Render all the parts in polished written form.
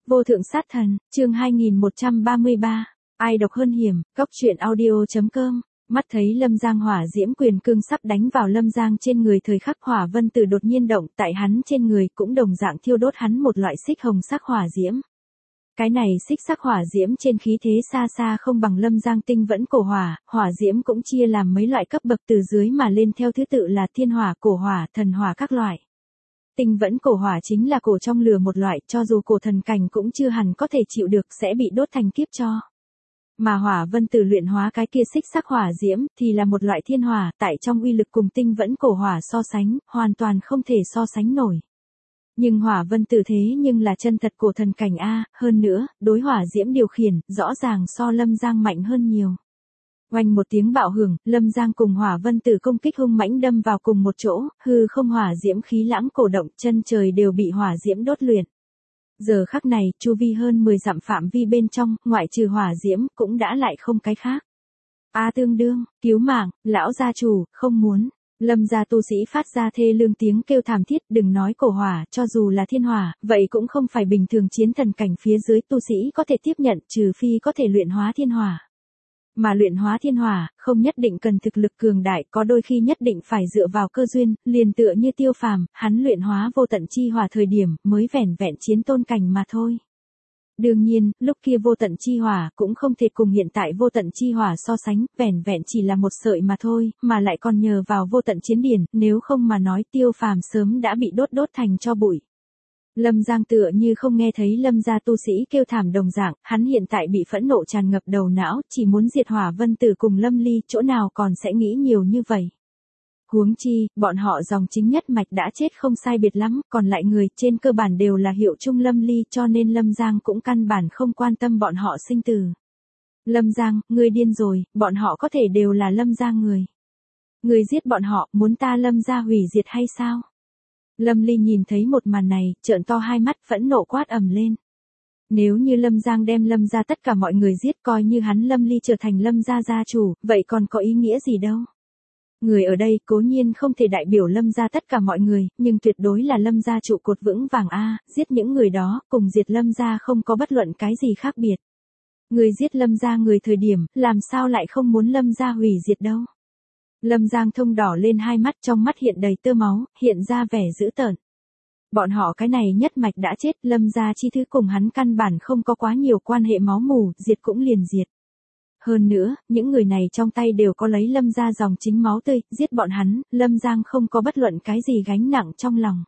Vô thượng sát thần, chương 2133, ai độc hơn hiểm, góc truyện audio.com. Mắt thấy Lâm Giang hỏa diễm quyền cương sắp đánh vào Lâm Giang trên người, thời khắc hỏa vân tử đột nhiên động, tại hắn trên người cũng đồng dạng thiêu đốt hắn một loại xích hồng sắc hỏa diễm. Cái này xích sắc hỏa diễm trên khí thế xa xa không bằng Lâm Giang tinh vẫn cổ hỏa, hỏa diễm cũng chia làm mấy loại cấp bậc từ dưới mà lên theo thứ tự là thiên hỏa, cổ hỏa, thần hỏa các loại. Tinh vẫn cổ hỏa chính là cổ trong lửa một loại, cho dù cổ thần cảnh cũng chưa hẳn có thể chịu được, sẽ bị đốt thành kiếp cho. Mà hỏa vân tử luyện hóa cái kia xích sắc hỏa diễm thì là một loại thiên hỏa, tại trong uy lực cùng tinh vẫn cổ hỏa so sánh, hoàn toàn không thể so sánh nổi. Nhưng hỏa vân tử thế nhưng là chân thật cổ thần cảnh A, hơn nữa, đối hỏa diễm điều khiển, rõ ràng so Lâm Giang mạnh hơn nhiều. Oanh một tiếng bạo hưởng, Lâm Giang cùng hỏa vân tử công kích hung mãnh đâm vào cùng một chỗ, hư không hỏa diễm khí lãng cổ động, chân trời đều bị hỏa diễm đốt luyện. Giờ khắc này, chu vi hơn 10 dặm phạm vi bên trong, ngoại trừ hỏa diễm, cũng đã lại không cái khác. A tương đương, cứu mạng, lão gia chủ, không muốn. Lâm gia tu sĩ phát ra thê lương tiếng kêu thảm thiết, đừng nói cổ hỏa, cho dù là thiên hỏa, vậy cũng không phải bình thường chiến thần cảnh phía dưới tu sĩ có thể tiếp nhận, trừ phi có thể luyện hóa thiên hỏa. Mà luyện hóa thiên hỏa, không nhất định cần thực lực cường đại, có đôi khi nhất định phải dựa vào cơ duyên, liền tựa như Tiêu Phàm, hắn luyện hóa vô tận chi hỏa thời điểm, mới vẻn vẹn chiến tôn cảnh mà thôi. Đương nhiên, lúc kia vô tận chi hỏa cũng không thể cùng hiện tại vô tận chi hỏa so sánh, vẻn vẹn chỉ là một sợi mà thôi, mà lại còn nhờ vào vô tận chiến điển, nếu không mà nói Tiêu Phàm sớm đã bị đốt thành tro bụi. Lâm Giang tựa như không nghe thấy Lâm gia tu sĩ kêu thảm đồng dạng, hắn hiện tại bị phẫn nộ tràn ngập đầu não, chỉ muốn diệt hỏa vân tử cùng Lâm Ly, chỗ nào còn sẽ nghĩ nhiều như vậy. Huống chi, bọn họ dòng chính nhất mạch đã chết không sai biệt lắm, còn lại người trên cơ bản đều là hiệu chung Lâm Ly, cho nên Lâm Giang cũng căn bản không quan tâm bọn họ sinh tử. Lâm Giang, ngươi điên rồi, bọn họ có thể đều là Lâm gia người. Ngươi giết bọn họ, muốn ta Lâm gia hủy diệt hay sao? Lâm Ly nhìn thấy một màn này, trợn to hai mắt, phẫn nộ quát ầm lên. Nếu như Lâm Giang đem Lâm gia tất cả mọi người giết, coi như hắn Lâm Ly trở thành Lâm gia gia chủ, vậy còn có ý nghĩa gì đâu? Người ở đây cố nhiên không thể đại biểu Lâm gia tất cả mọi người, nhưng tuyệt đối là Lâm gia trụ cột vững vàng A, giết những người đó, cùng diệt Lâm gia không có bất luận cái gì khác biệt. Người giết Lâm gia người thời điểm, làm sao lại không muốn Lâm gia hủy diệt đâu? Lâm Giang thông đỏ lên hai mắt, trong mắt hiện đầy tơ máu, hiện ra vẻ dữ tợn. Bọn họ cái này nhất mạch đã chết, Lâm gia chi thứ cùng hắn căn bản không có quá nhiều quan hệ máu mủ, diệt cũng liền diệt. Hơn nữa, những người này trong tay đều có lấy Lâm gia dòng chính máu tươi, giết bọn hắn, Lâm Giang không có bất luận cái gì gánh nặng trong lòng.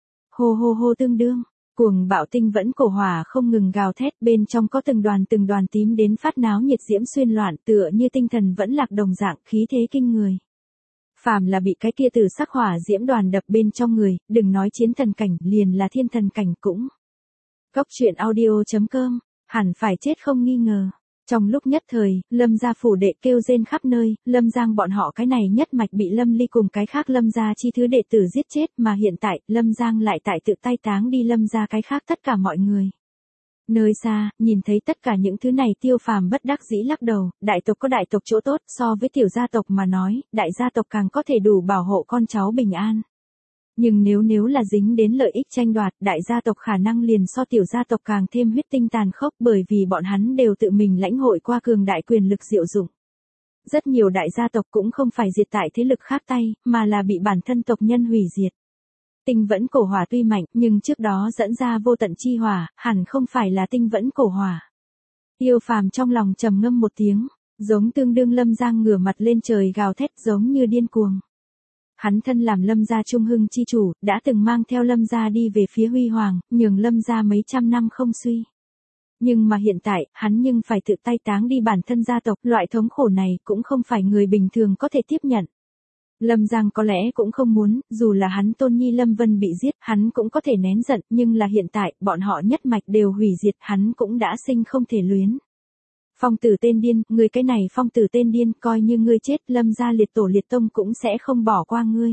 Hô hô hô tương đương, cuồng bạo tinh vẫn cổ hỏa không ngừng gào thét, bên trong có từng đoàn tím đến phát náo nhiệt diễm xuyên loạn, tựa như tinh thần vẫn lạc đồng dạng, khí thế kinh người. Phàm là bị cái kia từ sắc hỏa diễm đoàn đập bên trong người, đừng nói chiến thần cảnh, liền là thiên thần cảnh cũng. Góc truyện audio.com, hẳn phải chết không nghi ngờ. Trong lúc nhất thời, Lâm gia phủ đệ kêu rên khắp nơi, Lâm Giang bọn họ cái này nhất mạch bị Lâm Ly cùng cái khác Lâm gia chi thứ đệ tử giết chết, mà hiện tại, Lâm Giang lại tại tự tay táng đi Lâm gia cái khác tất cả mọi người. Nơi xa, nhìn thấy tất cả những thứ này Tiêu Phàm bất đắc dĩ lắc đầu, đại tộc có đại tộc chỗ tốt, so với tiểu gia tộc mà nói, đại gia tộc càng có thể đủ bảo hộ con cháu bình an. Nhưng nếu là dính đến lợi ích tranh đoạt, đại gia tộc khả năng liền so tiểu gia tộc càng thêm huyết tinh tàn khốc, bởi vì bọn hắn đều tự mình lãnh hội qua cường đại quyền lực diệu dụng. Rất nhiều đại gia tộc cũng không phải diệt tại thế lực khác tay, mà là bị bản thân tộc nhân hủy diệt. Tinh vẫn cổ hỏa tuy mạnh, nhưng trước đó dẫn ra vô tận chi hỏa, hẳn không phải là tinh vẫn cổ hỏa. Tiêu Phàm trong lòng trầm ngâm một tiếng, giống tương đương Lâm Giang ngửa mặt lên trời gào thét giống như điên cuồng. Hắn thân làm Lâm gia trung hưng chi chủ, đã từng mang theo Lâm gia đi về phía huy hoàng, nhường Lâm gia mấy trăm năm không suy. Nhưng mà hiện tại, hắn nhưng phải tự tay táng đi bản thân gia tộc, loại thống khổ này cũng không phải người bình thường có thể tiếp nhận. Lâm Giang có lẽ cũng không muốn, dù là hắn tôn nhi Lâm Vân bị giết, hắn cũng có thể nén giận, nhưng là hiện tại, bọn họ nhất mạch đều hủy diệt, hắn cũng đã sinh không thể luyến. Phong tử tên điên, ngươi cái này phong tử tên điên, coi như ngươi chết, Lâm gia liệt tổ liệt tông cũng sẽ không bỏ qua ngươi.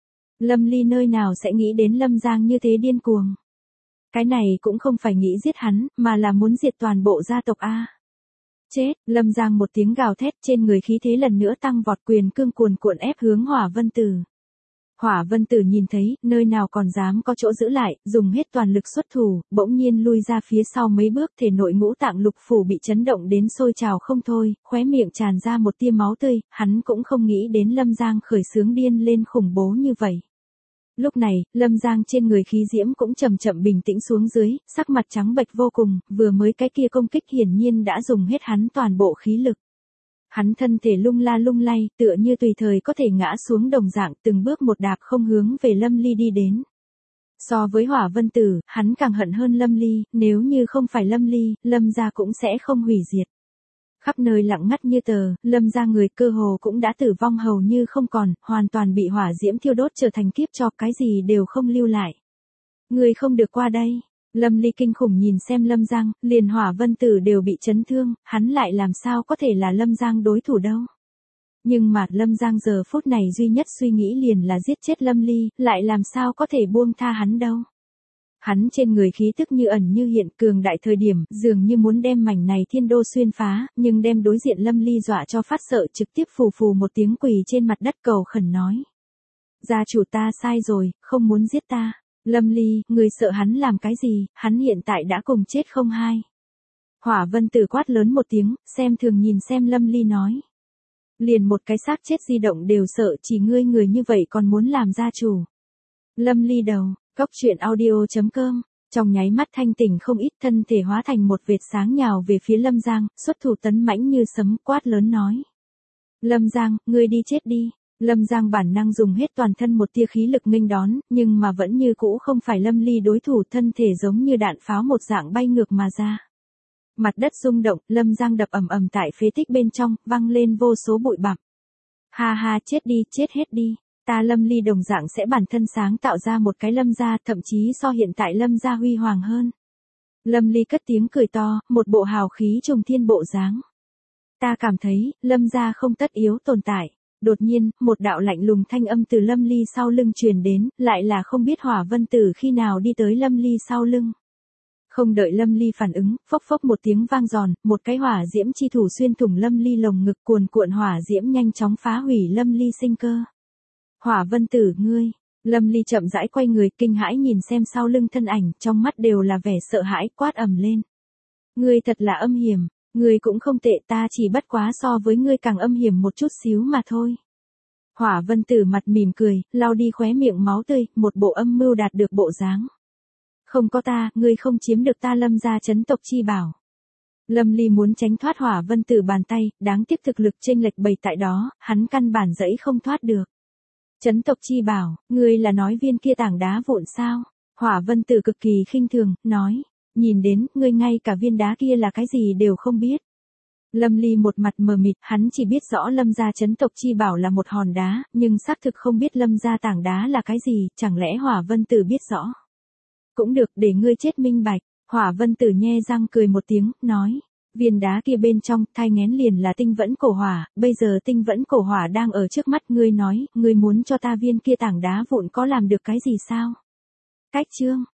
Lâm Ly nơi nào sẽ nghĩ đến Lâm Giang như thế điên cuồng. Cái này cũng không phải nghĩ giết hắn, mà là muốn diệt toàn bộ gia tộc A. Chết, Lâm Giang một tiếng gào thét, trên người khí thế lần nữa tăng vọt, quyền cương cuồn cuộn ép hướng hỏa vân tử. Hỏa Vân Tử nhìn thấy, nơi nào còn dám có chỗ giữ lại, dùng hết toàn lực xuất thủ, bỗng nhiên lui ra phía sau mấy bước, thể nội ngũ tạng lục phủ bị chấn động đến sôi trào không thôi, khóe miệng tràn ra một tia máu tươi, hắn cũng không nghĩ đến Lâm Giang khởi xướng điên lên khủng bố như vậy. Lúc này, Lâm Giang trên người khí diễm cũng chậm chậm bình tĩnh xuống dưới, sắc mặt trắng bệch vô cùng, vừa mới cái kia công kích hiển nhiên đã dùng hết hắn toàn bộ khí lực. Hắn thân thể lung la lung lay, tựa như tùy thời có thể ngã xuống đồng dạng, từng bước một đạp không hướng về Lâm Ly đi đến. So với Hỏa Vân Tử, hắn càng hận hơn Lâm Ly, nếu như không phải Lâm Ly, Lâm gia cũng sẽ không hủy diệt. Khắp nơi lặng ngắt như tờ, Lâm gia người cơ hồ cũng đã tử vong hầu như không còn, hoàn toàn bị hỏa diễm thiêu đốt trở thành kiếp cho, cái gì đều không lưu lại. Người không được qua đây. Lâm Ly kinh khủng nhìn xem Lâm Giang, liền Hỏa Vân Tử đều bị chấn thương, hắn lại làm sao có thể là Lâm Giang đối thủ đâu. Nhưng mà Lâm Giang giờ phút này duy nhất suy nghĩ liền là giết chết Lâm Ly, lại làm sao có thể buông tha hắn đâu. Hắn trên người khí tức như ẩn như hiện, cường đại thời điểm, dường như muốn đem mảnh này thiên đô xuyên phá, nhưng đem đối diện Lâm Ly dọa cho phát sợ, trực tiếp phù phù một tiếng quỳ trên mặt đất cầu khẩn nói. Gia chủ ta sai rồi, không muốn giết ta. Lâm Ly, người sợ hắn làm cái gì, hắn hiện tại đã cùng chết không hai. Hỏa Vân Tử quát lớn một tiếng, xem thường nhìn xem Lâm Ly nói. Liền một cái xác chết di động đều sợ, chỉ ngươi người như vậy còn muốn làm gia chủ. Lâm Ly đầu, Cốc Truyện Audio.com, trong nháy mắt thanh tỉnh không ít, thân thể hóa thành một vệt sáng nhào về phía Lâm Giang, xuất thủ tấn mãnh như sấm, quát lớn nói. Lâm Giang, ngươi đi chết đi. Lâm Giang bản năng dùng hết toàn thân một tia khí lực nghênh đón, nhưng mà vẫn như cũ không phải Lâm Ly đối thủ, thân thể giống như đạn pháo một dạng bay ngược mà ra. Mặt đất rung động, Lâm Giang đập ầm ầm tại phế tích bên trong, văng lên vô số bụi bặm. Ha ha, chết đi, chết hết đi. Ta Lâm Ly đồng dạng sẽ bản thân sáng tạo ra một cái Lâm gia, thậm chí so hiện tại Lâm gia huy hoàng hơn. Lâm Ly cất tiếng cười to, một bộ hào khí trùng thiên bộ dáng. Ta cảm thấy, Lâm gia không tất yếu tồn tại. Đột nhiên, một đạo lạnh lùng thanh âm từ Lâm Ly sau lưng truyền đến, lại là không biết Hỏa Vân Tử khi nào đi tới Lâm Ly sau lưng. Không đợi Lâm Ly phản ứng, phốc phốc một tiếng vang giòn, một cái hỏa diễm chi thủ xuyên thủng Lâm Ly lồng ngực, cuồn cuộn hỏa diễm nhanh chóng phá hủy Lâm Ly sinh cơ. Hỏa Vân Tử, ngươi. Lâm Ly chậm rãi quay người, kinh hãi nhìn xem sau lưng thân ảnh, trong mắt đều là vẻ sợ hãi, quát ầm lên. Ngươi thật là âm hiểm. Ngươi cũng không tệ, ta chỉ bất quá so với ngươi càng âm hiểm một chút xíu mà thôi. Hỏa Vân Tử mặt mỉm cười, lau đi khóe miệng máu tươi, một bộ âm mưu đạt được bộ dáng. Không có ta, ngươi không chiếm được ta Lâm gia chấn tộc chi bảo. Lâm Ly muốn tránh thoát Hỏa Vân Tử bàn tay, đáng tiếc thực lực chênh lệch bày tại đó, hắn căn bản dẫy không thoát được. Chấn tộc chi bảo, ngươi là nói viên kia tảng đá vụn sao? Hỏa Vân Tử cực kỳ khinh thường, nói. Nhìn đến, ngươi ngay cả viên đá kia là cái gì đều không biết. Lâm Ly một mặt mờ mịt, hắn chỉ biết rõ Lâm gia chấn tộc chi bảo là một hòn đá, nhưng xác thực không biết Lâm gia tảng đá là cái gì, chẳng lẽ Hỏa Vân Tử biết rõ. Cũng được, để ngươi chết minh bạch. Hỏa Vân Tử nhe răng cười một tiếng, nói. Viên đá kia bên trong, thai nghén liền là tinh vẫn cổ hỏa, bây giờ tinh vẫn cổ hỏa đang ở trước mắt ngươi nói, ngươi muốn cho ta viên kia tảng đá vụn có làm được cái gì sao? Cách chương.